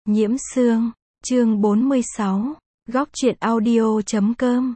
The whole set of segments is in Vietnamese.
Nhiễm Sương, chương 46, góc truyện audio.com.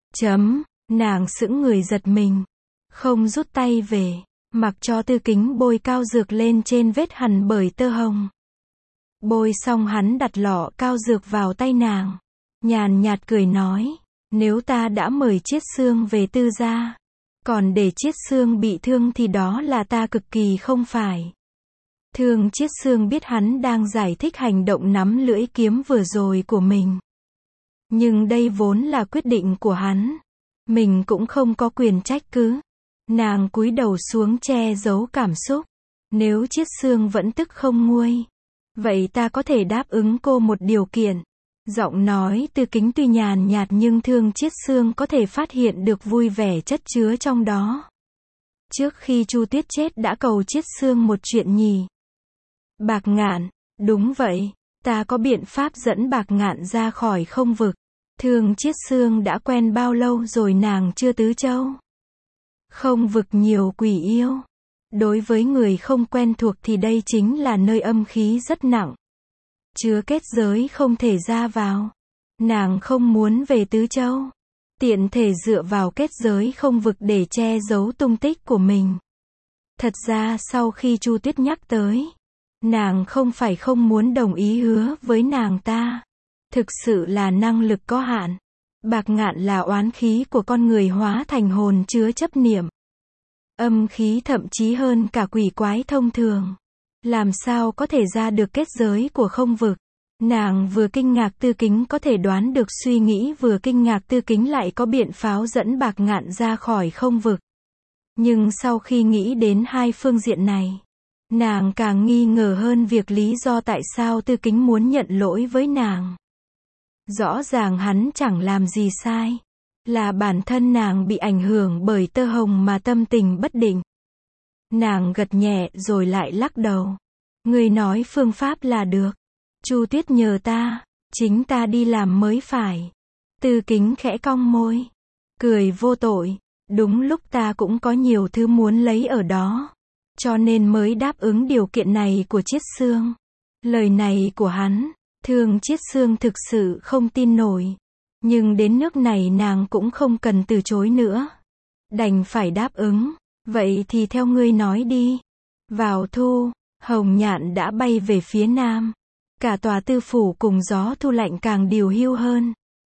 Nàng sững người giật mình, không rút tay về, mặc cho Tư Kính bôi cao dược lên trên vết hằn bởi tơ hồng. Bôi xong hắn đặt lọ cao dược vào tay nàng, nhàn nhạt cười nói, nếu ta đã mời Chiết Sương về Tư gia, còn để Chiết Sương bị thương thì đó là ta cực kỳ không phải. Thương Chiết Sương biết hắn đang giải thích hành động nắm lưỡi kiếm vừa rồi của mình. Nhưng đây vốn là quyết định của hắn. Mình cũng không có quyền trách cứ. Nàng cúi đầu xuống che giấu cảm xúc. Nếu Chiết Sương vẫn tức không nguôi, vậy ta có thể đáp ứng cô một điều kiện. Giọng nói Tư Kính tuy nhàn nhạt nhưng Thương Chiết Sương có thể phát hiện được vui vẻ chất chứa trong đó. Trước khi Chu Tuyết chết đã cầu Chiết Sương một chuyện nhỉ? Bạc Ngạn, đúng vậy, ta có biện pháp dẫn Bạc Ngạn ra khỏi không vực. Thương Chiết Sương đã quen bao lâu rồi nàng chưa tứ châu? Không vực nhiều quỷ yêu. Đối với người không quen thuộc thì đây chính là nơi âm khí rất nặng. Chứa kết giới không thể ra vào. Nàng không muốn về tứ châu. Tiện thể dựa vào kết giới không vực để che giấu tung tích của mình. Thật ra sau khi Chu Tuyết nhắc tới, nàng không phải không muốn đồng ý hứa với nàng ta. Thực sự là năng lực có hạn. Bạc Ngạn là oán khí của con người hóa thành hồn chứa chấp niệm. Âm khí thậm chí hơn cả quỷ quái thông thường. Làm sao có thể ra được kết giới của không vực? Nàng vừa kinh ngạc Tư Kính có thể đoán được suy nghĩ, vừa kinh ngạc Tư Kính lại có biện pháp dẫn Bạc Ngạn ra khỏi không vực. Nhưng sau khi nghĩ đến hai phương diện này, nàng càng nghi ngờ hơn việc lý do tại sao Tư Kính muốn nhận lỗi với nàng. Rõ ràng hắn chẳng làm gì sai. Là bản thân nàng bị ảnh hưởng bởi tơ hồng mà tâm tình bất định. Nàng gật nhẹ rồi lại lắc đầu. Người nói phương pháp là được. Chu Tuyết nhờ ta, chính ta đi làm mới phải. Tư Kính khẽ cong môi, cười vô tội. Đúng lúc ta cũng có nhiều thứ muốn lấy ở đó, cho nên mới đáp ứng điều kiện này của Chiết Sương. Lời này của hắn, Thương Chiết Sương thực sự không tin nổi. Nhưng đến nước này nàng cũng không cần từ chối nữa. Đành phải đáp ứng. Vậy thì theo ngươi nói đi. Vào thu, hồng nhạn đã bay về phía nam. Cả tòa tư phủ cùng gió thu lạnh càng điều hưu hơn.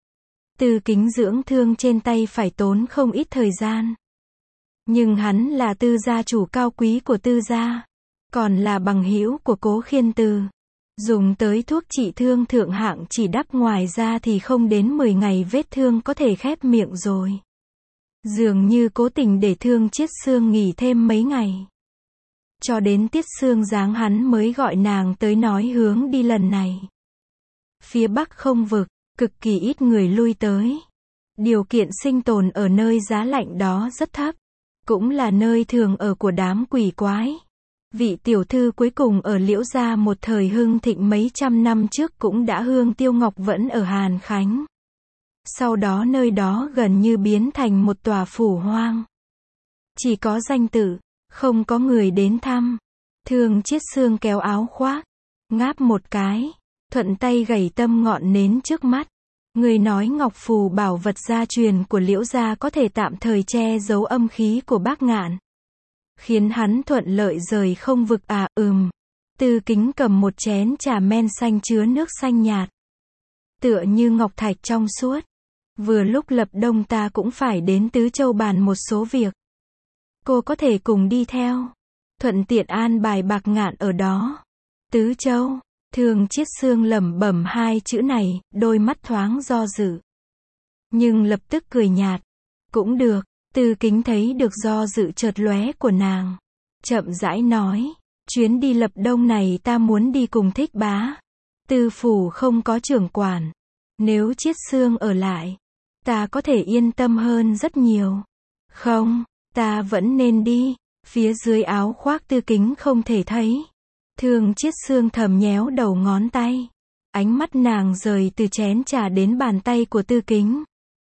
Tư Kính dưỡng thương trên tay phải tốn không ít thời gian. Nhưng hắn là Tư gia chủ cao quý của Tư gia, còn là bằng hữu của Cố Khiên Từ. Dùng tới thuốc trị thương thượng hạng chỉ đắp ngoài ra thì không đến 10 ngày vết thương có thể khép miệng rồi. Dường như cố tình để Thương Chiết Sương nghỉ thêm mấy ngày. Cho đến Tiết Sương giáng hắn mới gọi nàng tới nói hướng đi lần này. Phía bắc không vực, cực kỳ ít người lui tới. Điều kiện sinh tồn ở nơi giá lạnh đó rất thấp. Cũng là nơi thường ở của đám quỷ quái. Vị tiểu thư cuối cùng ở Liễu gia một thời hưng thịnh mấy trăm năm trước cũng đã hương tiêu ngọc vẫn ở Hàn Khánh. Sau đó nơi đó gần như biến thành một tòa phủ hoang. Chỉ có danh tự, không có người đến thăm. Thương Chiết Sương kéo áo khoác, ngáp một cái, thuận tay gảy tâm ngọn nến trước mắt. Người nói ngọc phù bảo vật gia truyền của Liễu gia có thể tạm thời che giấu âm khí của Bác Ngạn, khiến hắn thuận lợi rời không vực à? Tư Kính cầm một chén trà men xanh chứa nước xanh nhạt, tựa như ngọc thạch trong suốt. Vừa lúc lập đông ta cũng phải đến Tứ Châu bàn một số việc. Cô có thể cùng đi theo, thuận tiện an bài Bạc Ngạn ở đó. Tứ Châu, Thương Chiết Sương lẩm bẩm hai chữ này, đôi mắt thoáng do dự. Nhưng lập tức cười nhạt. Cũng được. Tư Kính thấy được do dự chợt lóe của nàng. Chậm rãi nói, chuyến đi lập đông này ta muốn đi cùng Thích bá. Tư phủ không có trưởng quản. Nếu Chiết Sương ở lại, ta có thể yên tâm hơn rất nhiều. Không, ta vẫn nên đi. Phía dưới áo khoác Tư Kính không thể thấy. Thương Chiết Sương thầm nhéo đầu ngón tay. Ánh mắt nàng rời từ chén trà đến bàn tay của Tư Kính.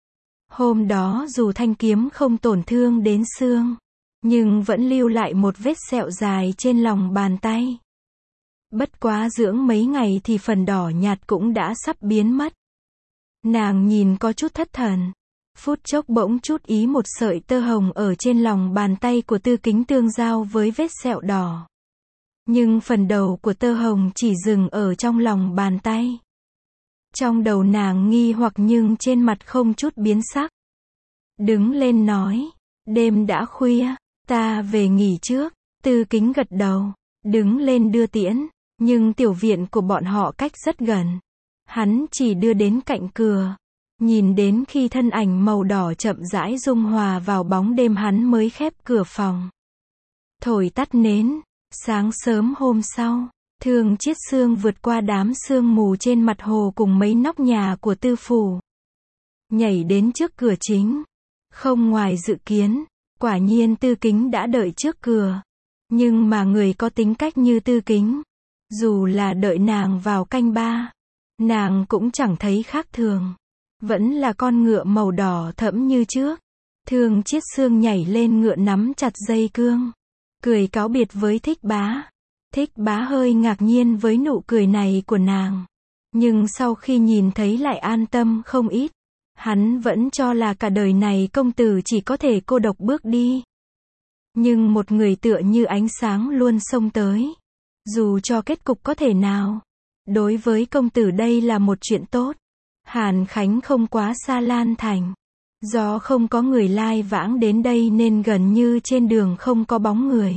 Hôm đó dù thanh kiếm không tổn thương đến xương, nhưng vẫn lưu lại một vết sẹo dài trên lòng bàn tay. Bất quá dưỡng mấy ngày thì phần đỏ nhạt cũng đã sắp biến mất. Nàng nhìn có chút thất thần. Phút chốc bỗng chút ý một sợi tơ hồng ở trên lòng bàn tay của Tư Kính tương giao với vết sẹo đỏ. Nhưng phần đầu của tơ hồng chỉ dừng ở trong lòng bàn tay. Trong đầu nàng nghi hoặc nhưng trên mặt không chút biến sắc. Đứng lên nói, đêm đã khuya, ta về nghỉ trước. Tư Kính gật đầu, đứng lên đưa tiễn, nhưng tiểu viện của bọn họ cách rất gần. Hắn chỉ đưa đến cạnh cửa, nhìn đến khi thân ảnh màu đỏ chậm rãi dung hòa vào bóng đêm hắn mới khép cửa phòng. Thổi tắt nến, sáng sớm hôm sau, Thương Chiết Xương vượt qua đám sương mù trên mặt hồ cùng mấy nóc nhà của Tư phủ. Nhảy đến trước cửa chính. Không ngoài dự kiến, quả nhiên Tư Kính đã đợi trước cửa. Nhưng mà người có tính cách như Tư Kính, dù là đợi nàng vào canh ba, nàng cũng chẳng thấy khác thường. Vẫn là con ngựa màu đỏ thẫm như trước. Thương Chiết Xương nhảy lên ngựa nắm chặt dây cương, cười cáo biệt với Thích Bá. Thích Bá hơi ngạc nhiên với nụ cười này của nàng, nhưng sau khi nhìn thấy lại an tâm không ít. Hắn vẫn cho là cả đời này công tử chỉ có thể cô độc bước đi. Nhưng một người tựa như ánh sáng luôn xông tới. Dù cho kết cục có thể nào, đối với công tử đây là một chuyện tốt. Hàn Khánh không quá xa Lan Thành. Do không có người lai vãng đến đây nên gần như trên đường không có bóng người.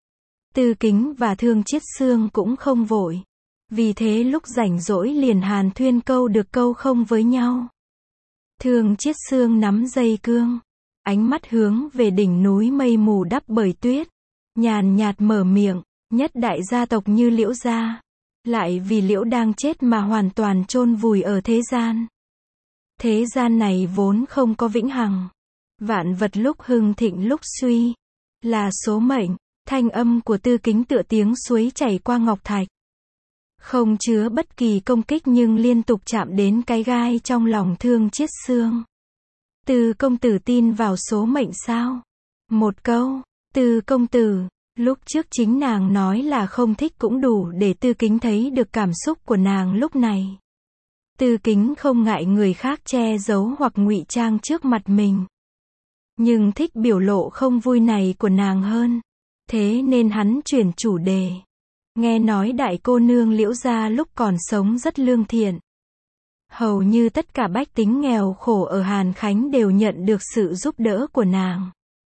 Tư Kính và Thương Chiết Xương cũng không vội. Vì thế lúc rảnh rỗi liền hàn thuyên câu được câu không với nhau. Thương Chiết Xương nắm dây cương, ánh mắt hướng về đỉnh núi mây mù đắp bởi tuyết, nhàn nhạt mở miệng, nhất đại gia tộc như Liễu gia, lại vì Liễu đang chết mà hoàn toàn chôn vùi ở thế gian. Thế gian này vốn không có vĩnh hằng, vạn vật lúc hưng thịnh lúc suy, là số mệnh. Thanh âm của Tư Kính tựa tiếng suối chảy qua ngọc thạch, không chứa bất kỳ công kích nhưng liên tục chạm đến cái gai trong lòng Thương Chiết Xương. Tư công tử tin vào số mệnh sao? Một câu, Tư công tử, lúc trước chính nàng nói là không thích cũng đủ để Tư Kính thấy được cảm xúc của nàng lúc này. Tư Kính không ngại người khác che giấu hoặc ngụy trang trước mặt mình, nhưng thích biểu lộ không vui này của nàng hơn. Thế nên hắn chuyển chủ đề. Nghe nói đại cô nương Liễu gia lúc còn sống rất lương thiện. Hầu như tất cả bách tính nghèo khổ ở Hàn Khánh đều nhận được sự giúp đỡ của nàng.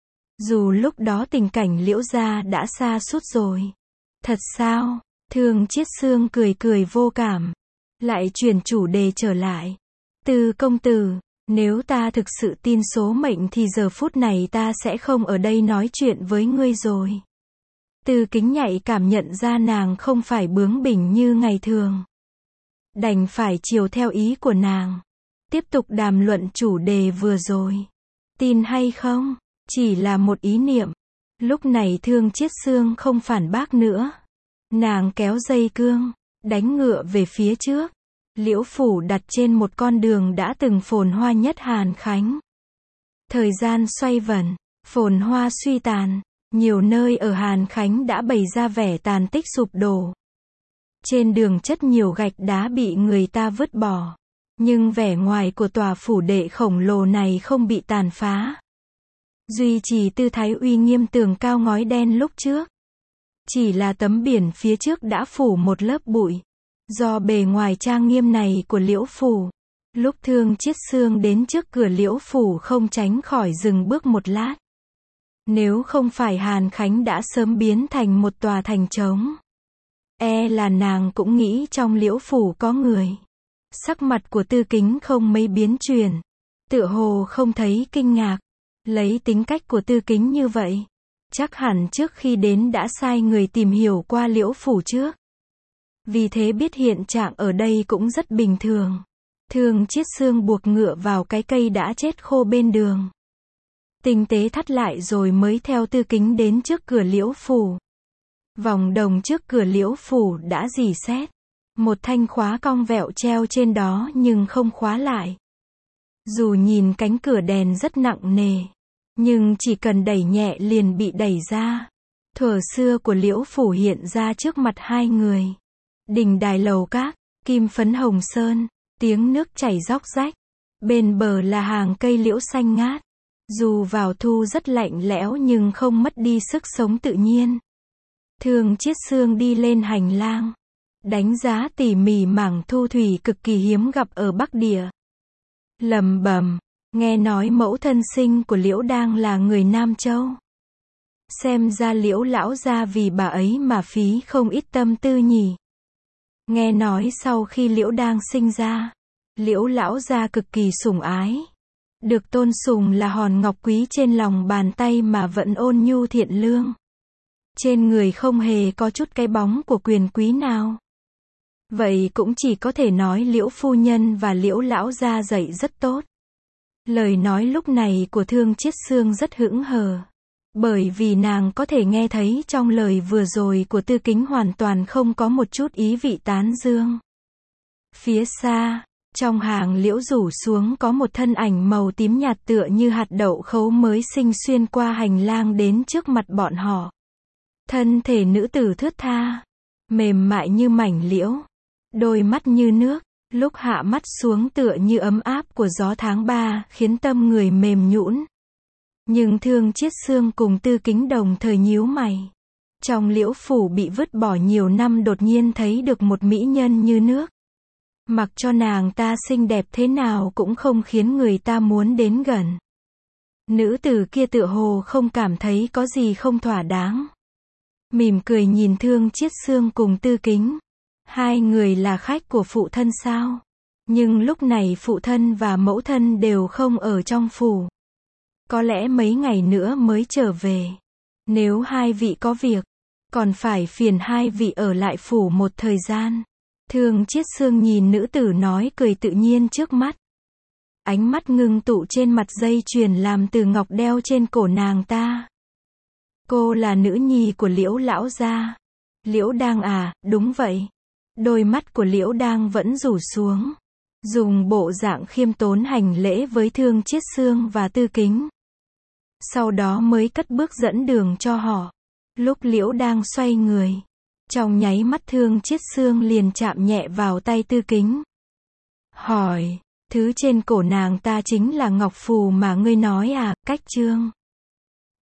Dù lúc đó tình cảnh Liễu gia đã xa sút rồi. Thật sao? Thương Chiết Xương cười cười vô cảm. Lại chuyển chủ đề trở lại. Tư công tử, nếu ta thực sự tin số mệnh thì giờ phút này ta sẽ không ở đây nói chuyện với ngươi rồi. Tư Kính nhạy cảm nhận ra nàng không phải bướng bỉnh như ngày thường. Đành phải chiều theo ý của nàng. Tiếp tục đàm luận chủ đề vừa rồi. Tin hay không, chỉ là một ý niệm. Lúc này Thương Chiết Xương không phản bác nữa. Nàng kéo dây cương, đánh ngựa về phía trước. Liễu phủ đặt trên một con đường đã từng phồn hoa nhất Hàn Khánh. Thời gian xoay vần, phồn hoa suy tàn, nhiều nơi ở Hàn Khánh đã bày ra vẻ tàn tích sụp đổ. Trên đường chất nhiều gạch đá bị người ta vứt bỏ, nhưng vẻ ngoài của tòa phủ đệ khổng lồ này không bị tàn phá. Duy trì tư thái uy nghiêm tường cao ngói đen lúc trước. Chỉ là tấm biển phía trước đã phủ một lớp bụi. Do bề ngoài trang nghiêm này của Liễu phủ, lúc Thương Chiết Xương đến trước cửa Liễu phủ không tránh khỏi dừng bước một lát. Nếu không phải Hàn Khánh đã sớm biến thành một tòa thành trống, e là nàng cũng nghĩ trong Liễu phủ có người. Sắc mặt của Tư Kính không mấy biến chuyển, tựa hồ không thấy kinh ngạc. Lấy tính cách của Tư Kính như vậy, chắc hẳn trước khi đến đã sai người tìm hiểu qua Liễu phủ trước. Vì thế biết hiện trạng ở đây cũng rất bình thường. Thương Chiết Xương buộc ngựa vào cái cây đã chết khô bên đường. Tinh tế thắt lại rồi mới theo Tư Kính đến trước cửa Liễu phủ. Vòng đồng trước cửa Liễu phủ đã rỉ sét. Một thanh khóa cong vẹo treo trên đó nhưng không khóa lại. Dù nhìn cánh cửa đèn rất nặng nề, nhưng chỉ cần đẩy nhẹ liền bị đẩy ra. Thuở xưa của Liễu phủ hiện ra trước mặt hai người. Đình đài lầu các, kim phấn hồng sơn, tiếng nước chảy róc rách. Bên bờ là hàng cây liễu xanh ngát. Dù vào thu rất lạnh lẽo nhưng không mất đi sức sống tự nhiên. Thương Chiết Xương đi lên hành lang, đánh giá tỉ mỉ mảng thu thủy cực kỳ hiếm gặp ở Bắc Địa. Lẩm bẩm, nghe nói mẫu thân sinh của Liễu Đang là người Nam Châu. Xem ra Liễu lão gia vì bà ấy mà phí không ít tâm tư nhỉ. Nghe nói sau khi Liễu Đang sinh ra, Liễu lão gia cực kỳ sủng ái. Được tôn sùng là hòn ngọc quý trên lòng bàn tay mà vẫn ôn nhu thiện lương. Trên người không hề có chút cái bóng của quyền quý nào. Vậy cũng chỉ có thể nói Liễu phu nhân và Liễu lão gia dạy rất tốt. Lời nói lúc này của Thương Chiết Xương rất hững hờ. Bởi vì nàng có thể nghe thấy trong lời vừa rồi của Tư Kính hoàn toàn không có một chút ý vị tán dương. Phía xa, trong hàng liễu rủ xuống có một thân ảnh màu tím nhạt tựa như hạt đậu khấu mới sinh xuyên qua hành lang đến trước mặt bọn họ. Thân thể nữ tử thướt tha, mềm mại như mảnh liễu, đôi mắt như nước, lúc hạ mắt xuống tựa như ấm áp của gió tháng 3, khiến tâm người mềm nhũn. Nhưng Thương Chiết Xương cùng Tư Kính đồng thời nhíu mày. Trong liễu phủ bị vứt bỏ nhiều năm đột nhiên thấy được một mỹ nhân như nước. Mặc cho nàng ta xinh đẹp thế nào cũng không khiến người ta muốn đến gần. Nữ tử kia tựa hồ không cảm thấy có gì không thỏa đáng. Mỉm cười nhìn Thương Chiết Xương cùng Tư Kính. Hai người là khách của phụ thân sao? Nhưng lúc này phụ thân và mẫu thân đều không ở trong phủ. Có lẽ mấy ngày nữa mới trở về. Nếu hai vị có việc, còn phải phiền hai vị ở lại phủ một thời gian. Thương Chiết Xương nhìn nữ tử nói cười tự nhiên trước mắt. Ánh mắt ngưng tụ trên mặt dây chuyền làm từ ngọc đeo trên cổ nàng ta. Cô là nữ nhi của Liễu lão gia. Liễu Đang à, đúng vậy. Đôi mắt của Liễu Đang vẫn rủ xuống. Dùng bộ dạng khiêm tốn hành lễ với Thương Chiết Xương và Tư Kính. Sau đó mới cất bước dẫn đường cho họ. Lúc Liễu Đang xoay người, trong nháy mắt Thương Chiết Xương liền chạm nhẹ vào tay Tư Kính. Hỏi, thứ trên cổ nàng ta chính là ngọc phù mà ngươi nói à? Cách chương